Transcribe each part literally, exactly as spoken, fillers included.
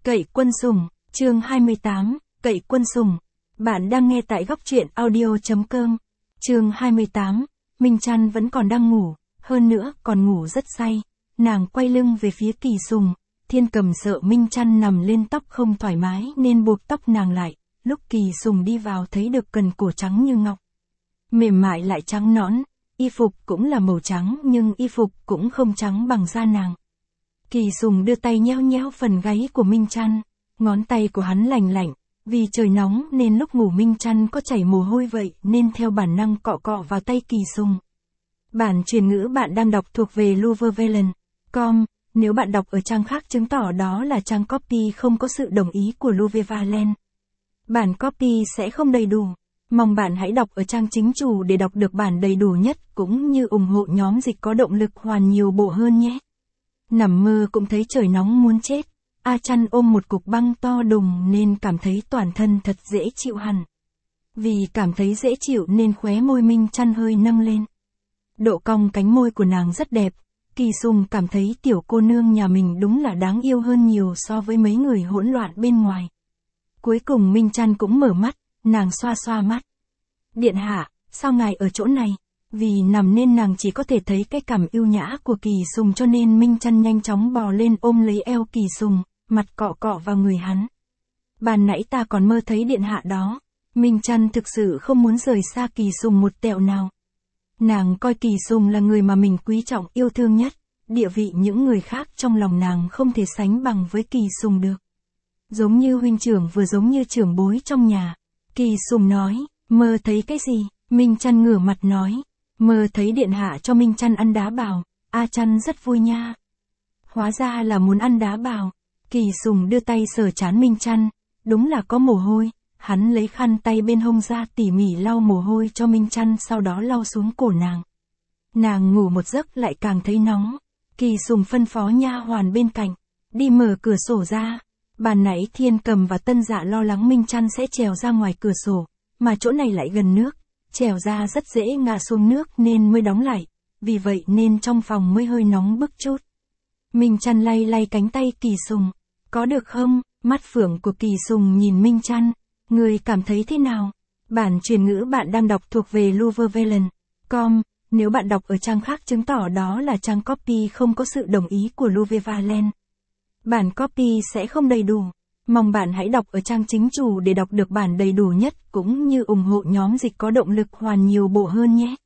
Cậy Quân Sủng, chương hai mươi tám, Cậy Quân Sủng. Bạn đang nghe tại góc truyện audio chấm com. Chương hai mươi tám, Minh Trăn vẫn còn đang ngủ, hơn nữa còn ngủ rất say. Nàng quay lưng về phía Kỳ Sùng, Thiên Cầm sợ Minh Trăn nằm lên tóc không thoải mái nên buộc tóc nàng lại. Lúc Kỳ Sùng đi vào thấy được cần cổ trắng như ngọc, mềm mại lại trắng nõn, y phục cũng là màu trắng nhưng y phục cũng không trắng bằng da nàng. Kỳ Sùng đưa tay nheo nheo phần gáy của Minh Trăn, ngón tay của hắn lành lạnh, vì trời nóng nên lúc ngủ Minh Trăn có chảy mồ hôi vậy nên theo bản năng cọ cọ vào tay Kỳ Sùng. Bản truyền ngữ bạn đang đọc thuộc về Luveren chấm com, nếu bạn đọc ở trang khác chứng tỏ đó là trang copy không có sự đồng ý của Luveren. Bản copy sẽ không đầy đủ. Mong bạn hãy đọc ở trang chính chủ để đọc được bản đầy đủ nhất cũng như ủng hộ nhóm dịch có động lực hoàn nhiều bộ hơn nhé. Nằm mơ cũng thấy trời nóng muốn chết, A Trăn ôm một cục băng to đùng nên cảm thấy toàn thân thật dễ chịu hẳn. Vì cảm thấy dễ chịu nên khóe môi Minh Trăn hơi nâng lên. Độ cong cánh môi của nàng rất đẹp, Kỳ Sùng cảm thấy tiểu cô nương nhà mình đúng là đáng yêu hơn nhiều so với mấy người hỗn loạn bên ngoài. Cuối cùng Minh Trăn cũng mở mắt, nàng xoa xoa mắt. Điện hạ, sao ngài ở chỗ này? Vì nằm nên nàng chỉ có thể thấy cái cằm yêu nhã của Kỳ Sùng cho nên Minh Trăn nhanh chóng bò lên ôm lấy eo Kỳ Sùng, mặt cọ cọ vào người hắn. Ban nãy ta còn mơ thấy điện hạ đó. Minh Trăn thực sự không muốn rời xa Kỳ Sùng một tẹo nào. Nàng coi Kỳ Sùng là người mà mình quý trọng yêu thương nhất, địa vị những người khác trong lòng nàng không thể sánh bằng với Kỳ Sùng được. Giống như huynh trưởng vừa giống như trưởng bối trong nhà. Kỳ Sùng nói, mơ thấy cái gì? Minh Trăn ngửa mặt nói, mơ thấy điện hạ cho Minh Trăn ăn đá bào. A Trăn rất vui nha. Hóa ra là muốn ăn đá bào. Kỳ Sùng đưa tay sờ trán Minh Trăn, đúng là có mồ hôi. Hắn lấy khăn tay bên hông ra tỉ mỉ lau mồ hôi cho Minh Trăn sau đó lau xuống cổ nàng. Nàng ngủ một giấc lại càng thấy nóng. Kỳ Sùng phân phó nha hoàn bên cạnh, đi mở cửa sổ ra. Ban nãy Thiên Cầm và Tân Dạ lo lắng Minh Trăn sẽ trèo ra ngoài cửa sổ, mà chỗ này lại gần nước, trèo ra rất dễ ngã xuống nước nên mới đóng lại, vì vậy nên trong phòng mới hơi nóng bức chút. Minh Trăn lay lay cánh tay Kỳ Sùng, có được không? Mắt phượng của Kỳ Sùng nhìn Minh Trăn, người cảm thấy thế nào? Bản truyền ngữ bạn đang đọc thuộc về Luveren chấm com, nếu bạn đọc ở trang khác chứng tỏ đó là trang copy không có sự đồng ý của Luveren. Bản copy sẽ không đầy đủ. Mong bạn hãy đọc ở trang chính chủ để đọc được bản đầy đủ nhất cũng như ủng hộ nhóm dịch có động lực hoàn nhiều bộ hơn nhé.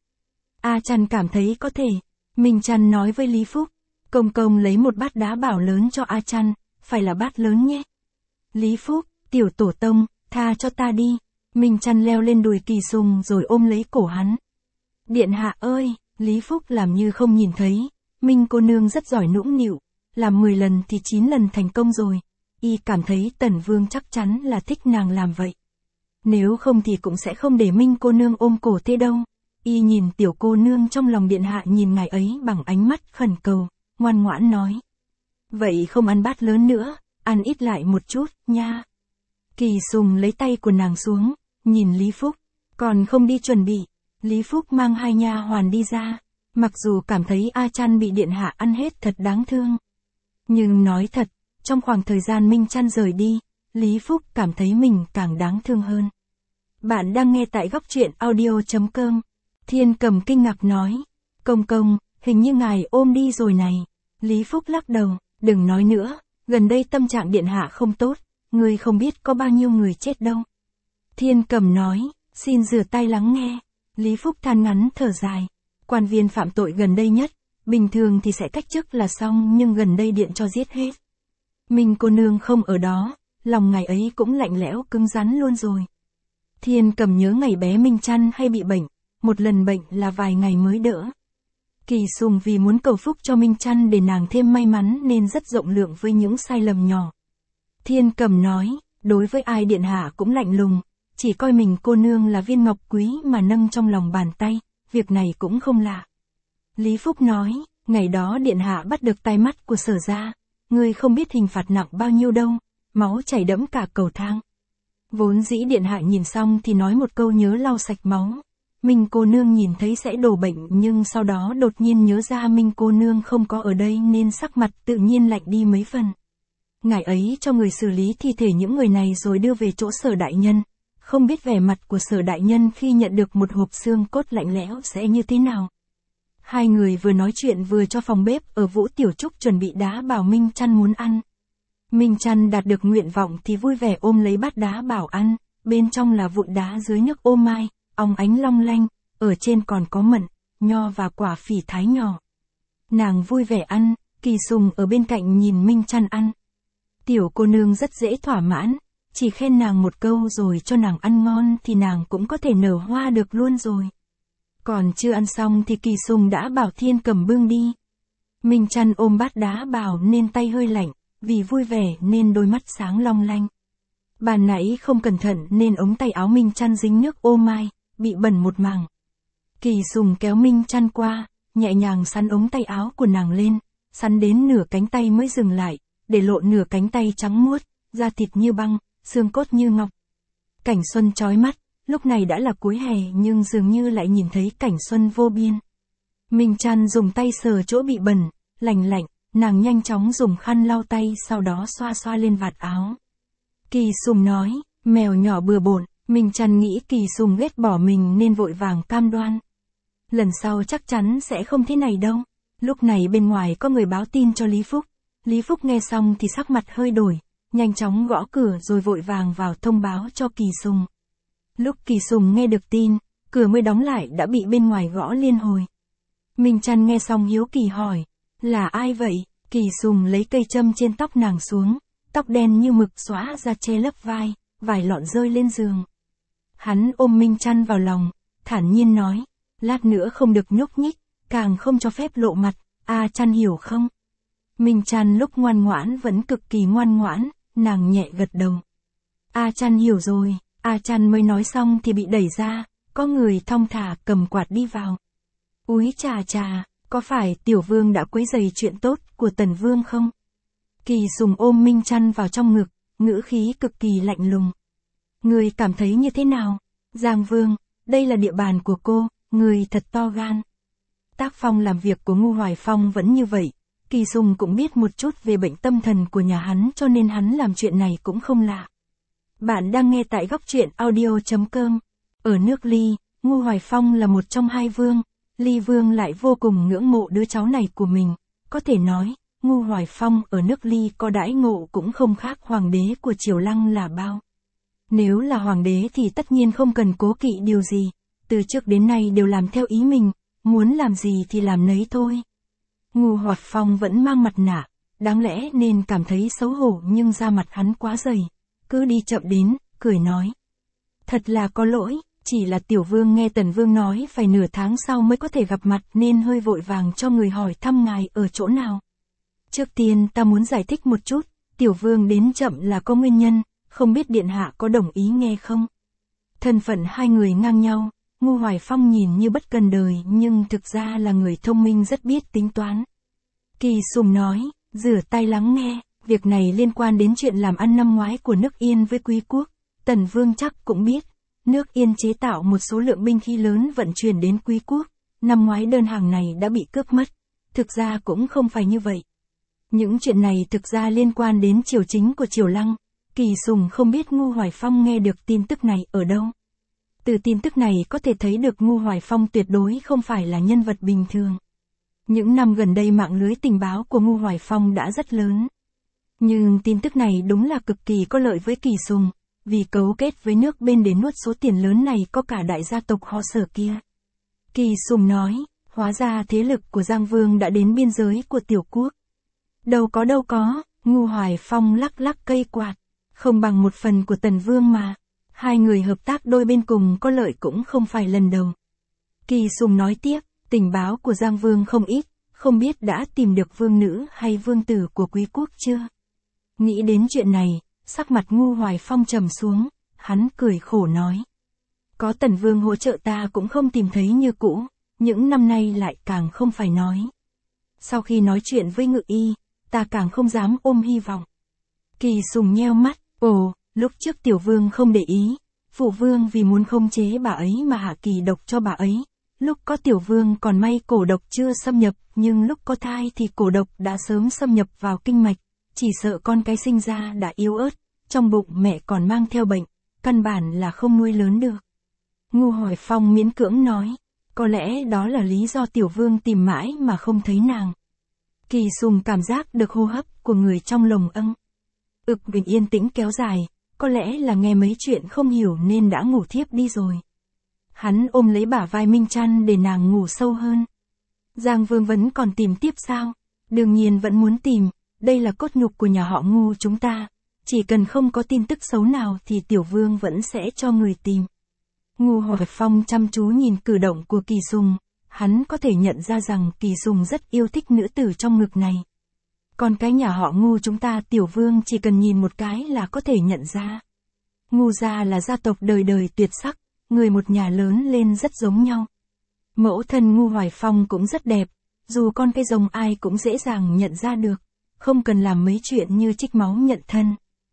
A Trăn cảm thấy có thể. Minh Trăn nói với Lý Phúc, công công lấy một bát đá bảo lớn cho A Trăn, phải là bát lớn nhé. Lý Phúc, tiểu tổ tông, tha cho ta đi. Minh Trăn leo lên đùi Kỳ Sùng rồi ôm lấy cổ hắn. Điện hạ ơi, Lý Phúc làm như không nhìn thấy. Minh cô nương rất giỏi nũng nịu. Làm mười lần thì chín lần thành công rồi. Y cảm thấy Tần Vương chắc chắn là thích nàng làm vậy. Nếu không thì cũng sẽ không để Minh cô nương ôm cổ thế đâu. Y nhìn tiểu cô nương trong lòng điện hạ nhìn ngài ấy bằng ánh mắt khẩn cầu, ngoan ngoãn nói. Vậy không ăn bát lớn nữa, ăn ít lại một chút, nha. Kỳ Sùng lấy tay của nàng xuống, nhìn Lý Phúc, còn không đi chuẩn bị. Lý Phúc mang hai nha hoàn đi ra, mặc dù cảm thấy A Trăn bị điện hạ ăn hết thật đáng thương. Nhưng nói thật, trong khoảng thời gian Minh Trăn rời đi, Lý Phúc cảm thấy mình càng đáng thương hơn. Bạn đang nghe tại góc truyện audio chấm com. Thiên Cầm kinh ngạc nói, công công, hình như ngài ôm đi rồi này. Lý Phúc lắc đầu, đừng nói nữa, gần đây tâm trạng điện hạ không tốt, ngươi không biết có bao nhiêu người chết đâu. Thiên Cầm nói, xin rửa tay lắng nghe. Lý Phúc than ngắn thở dài, quan viên phạm tội gần đây nhất. Bình thường thì sẽ cách chức là xong nhưng gần đây điện cho giết hết. Minh cô nương không ở đó, lòng ngày ấy cũng lạnh lẽo cứng rắn luôn rồi. Thiên Cầm nhớ ngày bé Minh Trăn hay bị bệnh, một lần bệnh là vài ngày mới đỡ. Kỳ Sùng vì muốn cầu phúc cho Minh Trăn để nàng thêm may mắn nên rất rộng lượng với những sai lầm nhỏ. Thiên Cầm nói, đối với ai điện hạ cũng lạnh lùng, chỉ coi mình cô nương là viên ngọc quý mà nâng trong lòng bàn tay, việc này cũng không lạ. Lý Phúc nói, ngày đó điện hạ bắt được tai mắt của Sở gia, ngươi không biết hình phạt nặng bao nhiêu đâu, máu chảy đẫm cả cầu thang. Vốn dĩ điện hạ nhìn xong thì nói một câu nhớ lau sạch máu. Minh cô nương nhìn thấy sẽ đổ bệnh nhưng sau đó đột nhiên nhớ ra Minh cô nương không có ở đây nên sắc mặt tự nhiên lạnh đi mấy phần. Ngài ấy cho người xử lý thi thể những người này rồi đưa về chỗ Sở đại nhân. Không biết vẻ mặt của Sở đại nhân khi nhận được một hộp xương cốt lạnh lẽo sẽ như thế nào. Hai người vừa nói chuyện vừa cho phòng bếp ở Vũ Tiểu Trúc chuẩn bị đá bảo Minh Chăn muốn ăn. Minh Chăn đạt được nguyện vọng thì vui vẻ ôm lấy bát đá bảo ăn, bên trong là vụn đá dưới nước ô mai, óng ánh long lanh, ở trên còn có mận, nho và quả phỉ thái nhỏ. Nàng vui vẻ ăn, Kỳ Sùng ở bên cạnh nhìn Minh Chăn ăn. Tiểu cô nương rất dễ thỏa mãn, chỉ khen nàng một câu rồi cho nàng ăn ngon thì nàng cũng có thể nở hoa được luôn rồi. Còn chưa ăn xong thì Kỳ Sùng đã bảo Thiên Cầm bưng đi. Minh Chăn ôm bát đá bảo nên tay hơi lạnh, vì vui vẻ nên đôi mắt sáng long lanh. Bàn nãy không cẩn thận nên ống tay áo Minh Chăn dính nước ô mai, bị bẩn một mảng. Kỳ Sùng kéo Minh Chăn qua, nhẹ nhàng sắn ống tay áo của nàng lên, sắn đến nửa cánh tay mới dừng lại, để lộ nửa cánh tay trắng muốt, da thịt như băng, xương cốt như ngọc. Cảnh xuân chói mắt, lúc này đã là cuối hè nhưng dường như lại nhìn thấy cảnh xuân vô biên. Minh Chăn dùng tay sờ chỗ bị bẩn, lành lạnh, nàng nhanh chóng dùng khăn lau tay sau đó xoa xoa lên vạt áo. Kỳ Sùng nói, mèo nhỏ bừa bộn, Minh Chăn nghĩ Kỳ Sùng ghét bỏ mình nên vội vàng cam đoan. Lần sau chắc chắn sẽ không thế này đâu. Lúc này bên ngoài có người báo tin cho Lý Phúc. Lý Phúc nghe xong thì sắc mặt hơi đổi, nhanh chóng gõ cửa rồi vội vàng vào thông báo cho Kỳ Sùng. Lúc Kỳ Sùng nghe được tin, cửa mới đóng lại đã bị bên ngoài gõ liên hồi. Minh Chăn nghe xong hiếu kỳ hỏi, là ai vậy? Kỳ Sùng lấy cây châm trên tóc nàng xuống, tóc đen như mực xóa ra che lấp vai, vải lọn rơi lên giường. Hắn ôm Minh Chăn vào lòng, thản nhiên nói, lát nữa không được nhúc nhích, càng không cho phép lộ mặt, A Chăn hiểu không? Minh Chăn lúc ngoan ngoãn vẫn cực kỳ ngoan ngoãn, nàng nhẹ gật đầu. A Chăn hiểu rồi, A Chăn mới nói xong thì bị đẩy ra, có người thong thả cầm quạt đi vào. Úi chà chà, có phải Tiểu Vương đã quấy rầy chuyện tốt của Tần Vương không? Kỳ Sùng ôm Minh Chăn vào trong ngực, ngữ khí cực kỳ lạnh lùng. Người cảm thấy như thế nào? Giang Vương, đây là địa bàn của cô, người thật to gan. Tác phong làm việc của Ngu Hoài Phong vẫn như vậy. Kỳ Sùng cũng biết một chút về bệnh tâm thần của nhà hắn cho nên hắn làm chuyện này cũng không lạ. Bạn đang nghe tại góc truyện audio chấm com. Ở nước Ly, Ngu Hoài Phong là một trong hai vương. Ly Vương lại vô cùng ngưỡng mộ đứa cháu này của mình. Có thể nói, Ngu Hoài Phong ở nước Ly có đãi ngộ cũng không khác hoàng đế của Triều Lăng là bao. Nếu là hoàng đế thì tất nhiên không cần cố kỵ điều gì. Từ trước đến nay đều làm theo ý mình, muốn làm gì thì làm nấy thôi. Ngu Hoài Phong vẫn mang mặt nạ, đáng lẽ nên cảm thấy xấu hổ nhưng da mặt hắn quá dày. Cứ đi chậm đến, cười nói. Thật là có lỗi, chỉ là Tiểu Vương nghe Tần Vương nói phải nửa tháng sau mới có thể gặp mặt nên hơi vội vàng cho người hỏi thăm ngài ở chỗ nào. Trước tiên ta muốn giải thích một chút, Tiểu Vương đến chậm là có nguyên nhân, không biết Điện Hạ có đồng ý nghe không? Thân phận hai người ngang nhau, Ngu Hoài Phong nhìn như bất cần đời nhưng thực ra là người thông minh rất biết tính toán. Kỳ Sùng nói, rửa tay lắng nghe, việc này liên quan đến chuyện làm ăn năm ngoái của nước Yên với Quý Quốc. Tần Vương chắc cũng biết, nước Yên chế tạo một số lượng binh khí lớn vận chuyển đến Quý Quốc. Năm ngoái đơn hàng này đã bị cướp mất. Thực ra cũng không phải như vậy. Những chuyện này thực ra liên quan đến triều chính của Triều Lăng. Kỳ Sùng không biết Ngu Hoài Phong nghe được tin tức này ở đâu. Từ tin tức này có thể thấy được Ngu Hoài Phong tuyệt đối không phải là nhân vật bình thường. Những năm gần đây mạng lưới tình báo của Ngu Hoài Phong đã rất lớn. Nhưng tin tức này đúng là cực kỳ có lợi với Kỳ Sùng, vì cấu kết với nước bên để nuốt số tiền lớn này có cả đại gia tộc họ Sở kia. Kỳ Sùng nói, hóa ra thế lực của Giang Vương đã đến biên giới của tiểu quốc. Đâu có đâu có, Ngu Hoài Phong lắc lắc cây quạt, không bằng một phần của Tần Vương mà. Hai người hợp tác đôi bên cùng có lợi cũng không phải lần đầu. Kỳ Sùng nói tiếp, tình báo của Giang Vương không ít, không biết đã tìm được vương nữ hay vương tử của Quý Quốc chưa? Nghĩ đến chuyện này, sắc mặt Ngu Hoài Phong trầm xuống, hắn cười khổ nói. Có Tần Vương hỗ trợ ta cũng không tìm thấy như cũ, những năm nay lại càng không phải nói. Sau khi nói chuyện với Ngự Y, ta càng không dám ôm hy vọng. Kỳ Sùng nheo mắt, ồ, lúc trước Tiểu Vương không để ý, Phụ Vương vì muốn khống chế bà ấy mà hạ kỳ độc cho bà ấy. Lúc có Tiểu Vương còn may cổ độc chưa xâm nhập, nhưng lúc có thai thì cổ độc đã sớm xâm nhập vào kinh mạch, chỉ sợ con cái sinh ra đã yếu ớt, trong bụng mẹ còn mang theo bệnh, căn bản là không nuôi lớn được. Ngu Hoài Phong miễn cưỡng nói, có lẽ đó là lý do Tiểu Vương tìm mãi mà không thấy nàng. Kỳ Sùng cảm giác được hô hấp của người trong lồng âng. Ực bình yên tĩnh kéo dài, có lẽ là nghe mấy chuyện không hiểu nên đã ngủ thiếp đi rồi. Hắn ôm lấy bả vai Minh Trăn để nàng ngủ sâu hơn. Giang Vương vẫn còn tìm tiếp sao? Đương nhiên vẫn muốn tìm, đây là cốt nhục của nhà họ Ngu chúng ta. Chỉ cần không có tin tức xấu nào thì Tiểu Vương vẫn sẽ cho người tìm. Ngu Hoài Phong chăm chú nhìn cử động của Kỳ Sùng, hắn có thể nhận ra rằng Kỳ Sùng rất yêu thích nữ tử trong ngực này. Còn cái nhà họ Ngu chúng ta Tiểu Vương chỉ cần nhìn một cái là có thể nhận ra. Ngu gia là gia tộc đời đời tuyệt sắc, người một nhà lớn lên rất giống nhau. Mẫu thân Ngu Hoài Phong cũng rất đẹp, dù con cái rồng ai cũng dễ dàng nhận ra được, không cần làm mấy chuyện như trích máu nhận thân.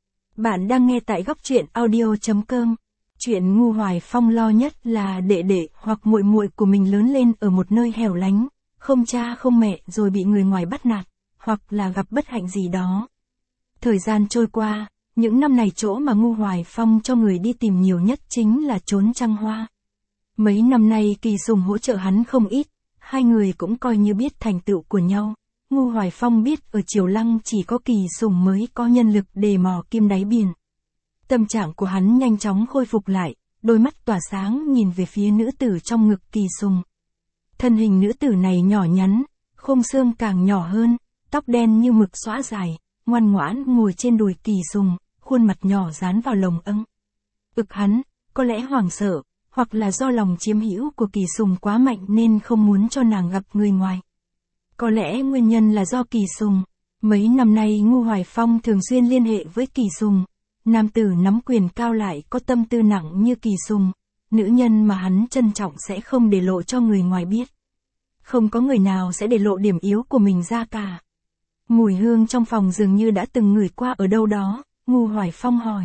Bạn đang nghe tại góc truyện audio chấm com. Chuyện Ngu Hoài Phong lo nhất là đệ đệ hoặc muội muội của mình lớn lên ở một nơi hẻo lánh, không cha không mẹ rồi bị người ngoài bắt nạt, hoặc là gặp bất hạnh gì đó. Thời gian trôi qua, những năm này chỗ mà Ngu Hoài Phong cho người đi tìm nhiều nhất chính là chốn Trăng Hoa. Mấy năm nay Kỳ Sùng hỗ trợ hắn không ít, hai người cũng coi như biết thành tựu của nhau. Ngu Hoài Phong biết ở Triều Lăng chỉ có Kỳ Sùng mới có nhân lực để mò kim đáy biển. Tâm trạng của hắn nhanh chóng khôi phục lại, đôi mắt tỏa sáng nhìn về phía nữ tử trong ngực Kỳ Sùng. Thân hình nữ tử này nhỏ nhắn, khung xương càng nhỏ hơn, tóc đen như mực xõa dài, ngoan ngoãn ngồi trên đùi Kỳ Sùng, khuôn mặt nhỏ dán vào lồng âng. Ực hắn, có lẽ hoảng sợ, hoặc là do lòng chiếm hữu của Kỳ Sùng quá mạnh nên không muốn cho nàng gặp người ngoài. Có lẽ nguyên nhân là do Kỳ Sùng. Mấy năm nay Ngu Hoài Phong thường xuyên liên hệ với Kỳ Sùng. Nam tử nắm quyền cao lại có tâm tư nặng như Kỳ Sùng. Nữ nhân mà hắn trân trọng sẽ không để lộ cho người ngoài biết. Không có người nào sẽ để lộ điểm yếu của mình ra cả. Mùi hương trong phòng dường như đã từng ngửi qua ở đâu đó, Ngu Hoài Phong hỏi.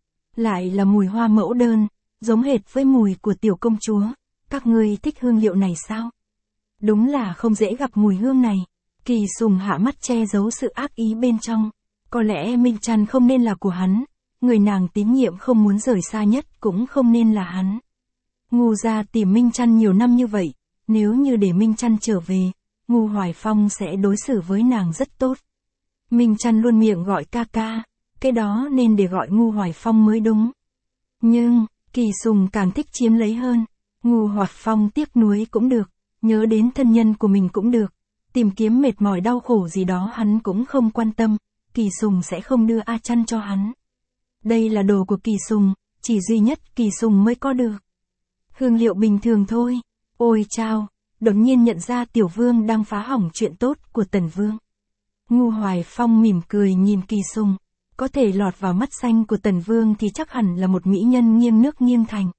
Lại là mùi hoa mẫu đơn, giống hệt với mùi của tiểu công chúa. Các ngươi thích hương liệu này sao? Đúng là không dễ gặp mùi hương này. Kỳ Sùng hạ mắt che giấu sự ác ý bên trong. Có lẽ Minh Trăn không nên là của hắn. Người nàng tín nhiệm không muốn rời xa nhất cũng không nên là hắn. Ngu gia tìm Minh Trăn nhiều năm như vậy. Nếu như để Minh Trăn trở về, Ngu Hoài Phong sẽ đối xử với nàng rất tốt. Minh Trăn luôn miệng gọi ca ca. Cái đó nên để gọi Ngu Hoài Phong mới đúng. Nhưng, Kỳ Sùng càng thích chiếm lấy hơn. Ngu Hoài Phong tiếc nuối cũng được. Nhớ đến thân nhân của mình cũng được. Tìm kiếm mệt mỏi đau khổ gì đó hắn cũng không quan tâm. Kỳ Sùng sẽ không đưa A Chăn cho hắn. Đây là đồ của Kỳ Sùng, chỉ duy nhất Kỳ Sùng mới có được. Hương liệu bình thường thôi. Ôi chao, đột nhiên nhận ra Tiểu Vương đang phá hỏng chuyện tốt của Tần Vương. Ngu Hoài Phong mỉm cười nhìn Kỳ Sùng. Có thể lọt vào mắt xanh của Tần Vương thì chắc hẳn là một mỹ nhân nghiêng nước nghiêng thành.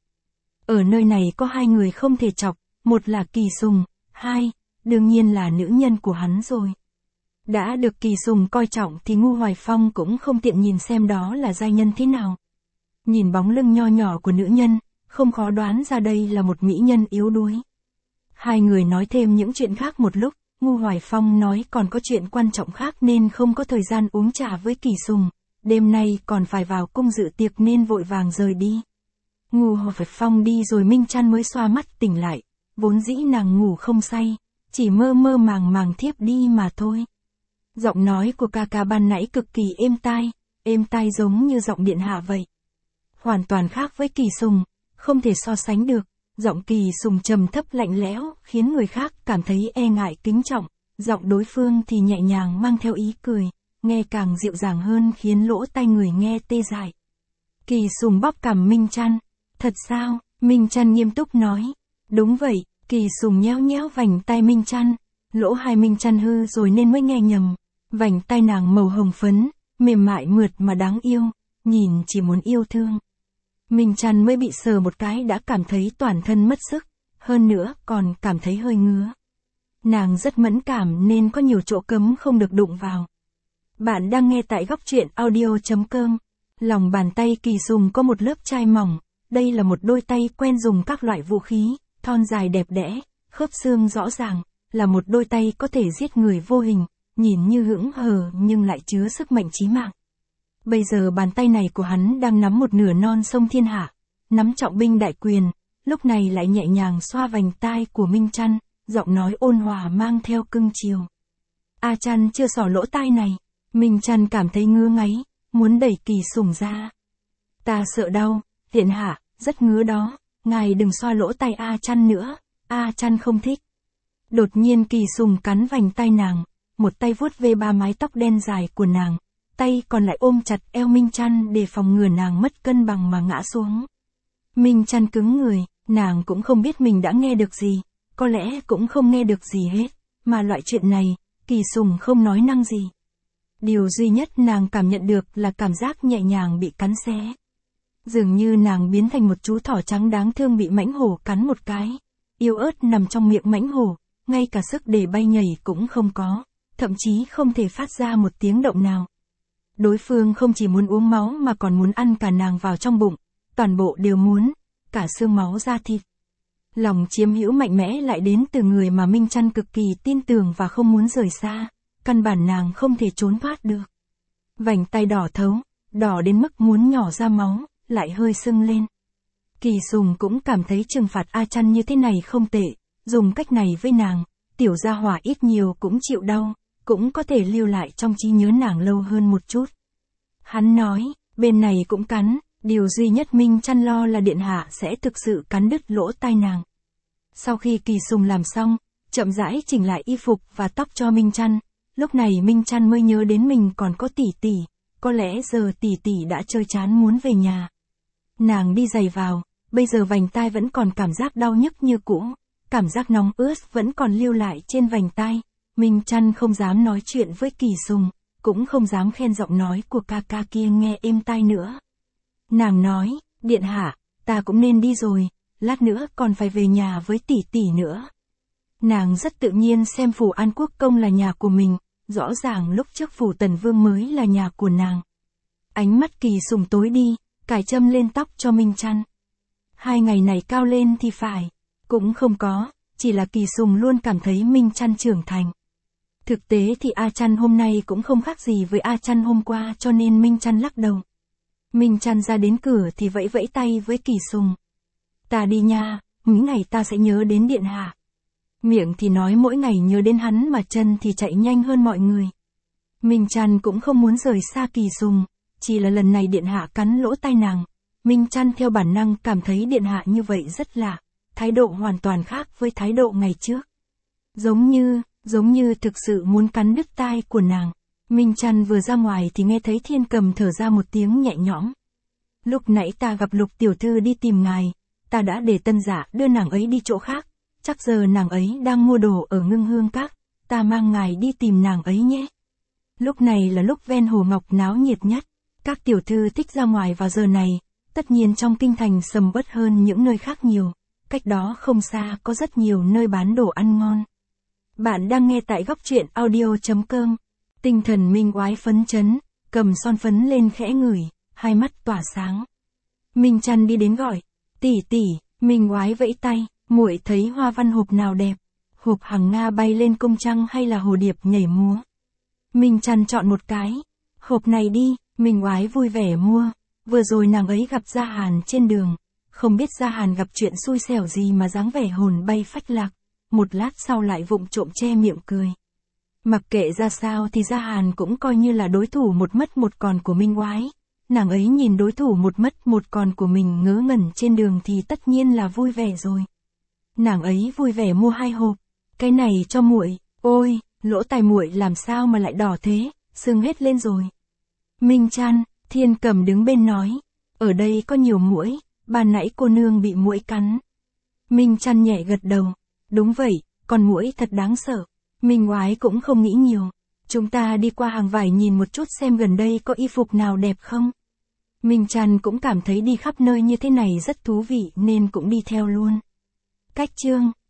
Ở nơi này có hai người không thể chọc. Một là Kỳ Sùng, hai, đương nhiên là nữ nhân của hắn rồi. Đã được Kỳ Sùng coi trọng thì Ngu Hoài Phong cũng không tiện nhìn xem đó là giai nhân thế nào. Nhìn bóng lưng nho nhỏ của nữ nhân, không khó đoán ra đây là một mỹ nhân yếu đuối. Hai người nói thêm những chuyện khác một lúc, Ngu Hoài Phong nói còn có chuyện quan trọng khác nên không có thời gian uống trà với Kỳ Sùng. Đêm nay còn phải vào cung dự tiệc nên vội vàng rời đi. Ngu Hoài Phong đi rồi Minh Trăn mới xoa mắt tỉnh lại. Vốn dĩ nàng ngủ không say, chỉ mơ mơ màng màng thiếp đi mà thôi. Giọng nói của ca ca ban nãy cực kỳ êm tai, êm tai giống như giọng điện hạ vậy. Hoàn toàn khác với Kỳ Sùng, không thể so sánh được. Giọng Kỳ Sùng trầm thấp lạnh lẽo, khiến người khác cảm thấy e ngại kính trọng. Giọng đối phương thì nhẹ nhàng mang theo ý cười, nghe càng dịu dàng hơn khiến lỗ tai người nghe tê dại. Kỳ Sùng bóp cằm Minh Trăn. Thật sao? Minh Trăn nghiêm túc nói. Đúng vậy. Kỳ Sùng nhéo nhéo vành tai Minh Trăn. Lỗ hai Minh Trăn hư rồi nên mới nghe nhầm. Vành tai nàng màu hồng phấn, mềm mại mượt mà đáng yêu, nhìn chỉ muốn yêu thương. Minh Trăn mới bị sờ một cái đã cảm thấy toàn thân mất sức, hơn nữa còn cảm thấy hơi ngứa. Nàng rất mẫn cảm nên có nhiều chỗ cấm không được đụng vào. Bạn đang nghe tại góc truyện audio chấm com. Lòng bàn tay Kỳ Sùng có một lớp chai mỏng, đây là một đôi tay quen dùng các loại vũ khí, thon dài đẹp đẽ, khớp xương rõ ràng, là một đôi tay có thể giết người vô hình, nhìn như hững hờ nhưng lại chứa sức mạnh chí mạng. Bây giờ bàn tay này của hắn đang nắm một nửa non sông thiên hạ, nắm trọng binh đại quyền, lúc này lại nhẹ nhàng xoa vành tai của Minh Chăn, giọng nói ôn hòa mang theo cưng chiều. A Chăn chưa xỏ lỗ tai này, Minh Chăn cảm thấy ngứa ngáy, muốn đẩy Kỳ Sùng ra. Ta sợ đau, điện hạ, rất ngứa đó, ngài đừng xoa lỗ tai A Chăn nữa, A Chăn không thích. Đột nhiên Kỳ Sùng cắn vành tai nàng, một tay vuốt ve ba mái tóc đen dài của nàng, tay còn lại ôm chặt eo Minh Chăn để phòng ngừa nàng mất cân bằng mà ngã xuống. Minh Chăn cứng người, nàng cũng không biết mình đã nghe được gì, có lẽ cũng không nghe được gì hết, mà loại chuyện này, Kỳ Sùng không nói năng gì. Điều duy nhất nàng cảm nhận được là cảm giác nhẹ nhàng bị cắn xé. Dường như nàng biến thành một chú thỏ trắng đáng thương bị mãnh hổ cắn một cái, yếu ớt nằm trong miệng mãnh hổ, ngay cả sức để bay nhảy cũng không có, thậm chí không thể phát ra một tiếng động nào. Đối phương không chỉ muốn uống máu mà còn muốn ăn cả nàng vào trong bụng, toàn bộ đều muốn, cả xương máu da thịt. Lòng chiếm hữu mạnh mẽ lại đến từ người mà Minh Chăn cực kỳ tin tưởng và không muốn rời xa, căn bản nàng không thể trốn thoát được. Vành tay đỏ thấu, đỏ đến mức muốn nhỏ ra máu, lại hơi sưng lên. Kỳ Sùng cũng cảm thấy trừng phạt A Chăn như thế này không tệ, dùng cách này với nàng, tiểu gia hỏa ít nhiều cũng chịu đau, cũng có thể lưu lại trong trí nhớ nàng lâu hơn một chút. Hắn nói, bên này cũng cắn, điều duy nhất Minh Chăn lo là điện hạ sẽ thực sự cắn đứt lỗ tai nàng. Sau khi Kỳ Sùng làm xong, chậm rãi chỉnh lại y phục và tóc cho Minh Chăn, lúc này Minh Chăn mới nhớ đến mình còn có tỷ tỷ, có lẽ giờ tỷ tỷ đã chơi chán muốn về nhà. Nàng đi giày vào, bây giờ vành tai vẫn còn cảm giác đau nhức như cũ, cảm giác nóng ướt vẫn còn lưu lại trên vành tai. Minh Chăn không dám nói chuyện với Kỳ Sùng, cũng không dám khen giọng nói của ca ca kia nghe êm tai nữa. Nàng nói, điện hạ, ta cũng nên đi rồi, lát nữa còn phải về nhà với tỷ tỷ nữa. Nàng rất tự nhiên xem phủ An Quốc Công là nhà của mình, rõ ràng lúc trước phủ Tần Vương mới là nhà của nàng. Ánh mắt Kỳ Sùng tối đi, cài châm lên tóc cho Minh Chăn. Hai ngày này cao lên thì phải, cũng không có, chỉ là Kỳ Sùng luôn cảm thấy Minh Chăn trưởng thành. Thực tế thì A Chăn hôm nay cũng không khác gì với A Chăn hôm qua cho nên Minh Chăn lắc đầu. Minh Chăn ra đến cửa thì vẫy vẫy tay với Kỳ Sùng. Ta đi nha, mấy ngày ta sẽ nhớ đến điện hạ. Miệng thì nói mỗi ngày nhớ đến hắn mà chân thì chạy nhanh hơn mọi người. Minh Chăn cũng không muốn rời xa Kỳ Sùng, chỉ là lần này điện hạ cắn lỗ tai nàng. Minh Chăn theo bản năng cảm thấy điện hạ như vậy rất lạ, thái độ hoàn toàn khác với thái độ ngày trước. Giống như, giống như thực sự muốn cắn đứt tai của nàng. Minh Chăn vừa ra ngoài thì nghe thấy Thiên Cầm thở ra một tiếng nhẹ nhõm. Lúc nãy ta gặp Lục tiểu thư đi tìm ngài, ta đã để Tân Giả đưa nàng ấy đi chỗ khác, chắc giờ nàng ấy đang mua đồ ở Ngưng Hương Các, ta mang ngài đi tìm nàng ấy nhé. Lúc này là lúc ven Hồ Ngọc náo nhiệt nhất, các tiểu thư thích ra ngoài vào giờ này, tất nhiên trong kinh thành sầm uất hơn những nơi khác nhiều, cách đó không xa có rất nhiều nơi bán đồ ăn ngon. Bạn đang nghe tại góc truyện audio chấm com. Tinh thần Minh Oái phấn chấn, cầm son phấn lên khẽ ngửi, hai mắt tỏa sáng. Minh Chăn đi đến gọi, tỷ tỷ, Minh Oái vẫy tay, muội thấy hoa văn hộp nào đẹp, hộp hằng nga bay lên cung trăng hay là hồ điệp nhảy múa. Minh Chăn chọn một cái, hộp này đi, Minh Oái vui vẻ mua, vừa rồi nàng ấy gặp Gia Hàn trên đường, không biết Gia Hàn gặp chuyện xui xẻo gì mà dáng vẻ hồn bay phách lạc, một lát sau lại vụng trộm che miệng cười. Mặc kệ ra sao thì Gia Hàn cũng coi như là đối thủ một mất một còn của Minh Oái. Nàng ấy nhìn đối thủ một mất một còn của mình ngớ ngẩn trên đường thì tất nhiên là vui vẻ rồi. Nàng ấy vui vẻ mua hai hộp, cái này cho muội, ôi, lỗ tai muội làm sao mà lại đỏ thế, sưng hết lên rồi. Minh Chăn, Thiên Cầm đứng bên nói, ở đây có nhiều muỗi, ban nãy cô nương bị muỗi cắn. Minh Chăn nhẹ gật đầu, đúng vậy, con muỗi thật đáng sợ. Minh Oái cũng không nghĩ nhiều, chúng ta đi qua hàng vải nhìn một chút xem gần đây có y phục nào đẹp không. Minh Chăn cũng cảm thấy đi khắp nơi như thế này rất thú vị nên cũng đi theo luôn. Cách chương